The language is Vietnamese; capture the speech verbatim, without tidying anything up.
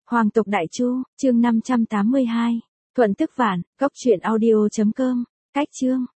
Hoàng tộc Đại Chu, chương năm trăm tám mươi hai. Thuận tức vạn, góc truyện audio chấm com. Cách chương.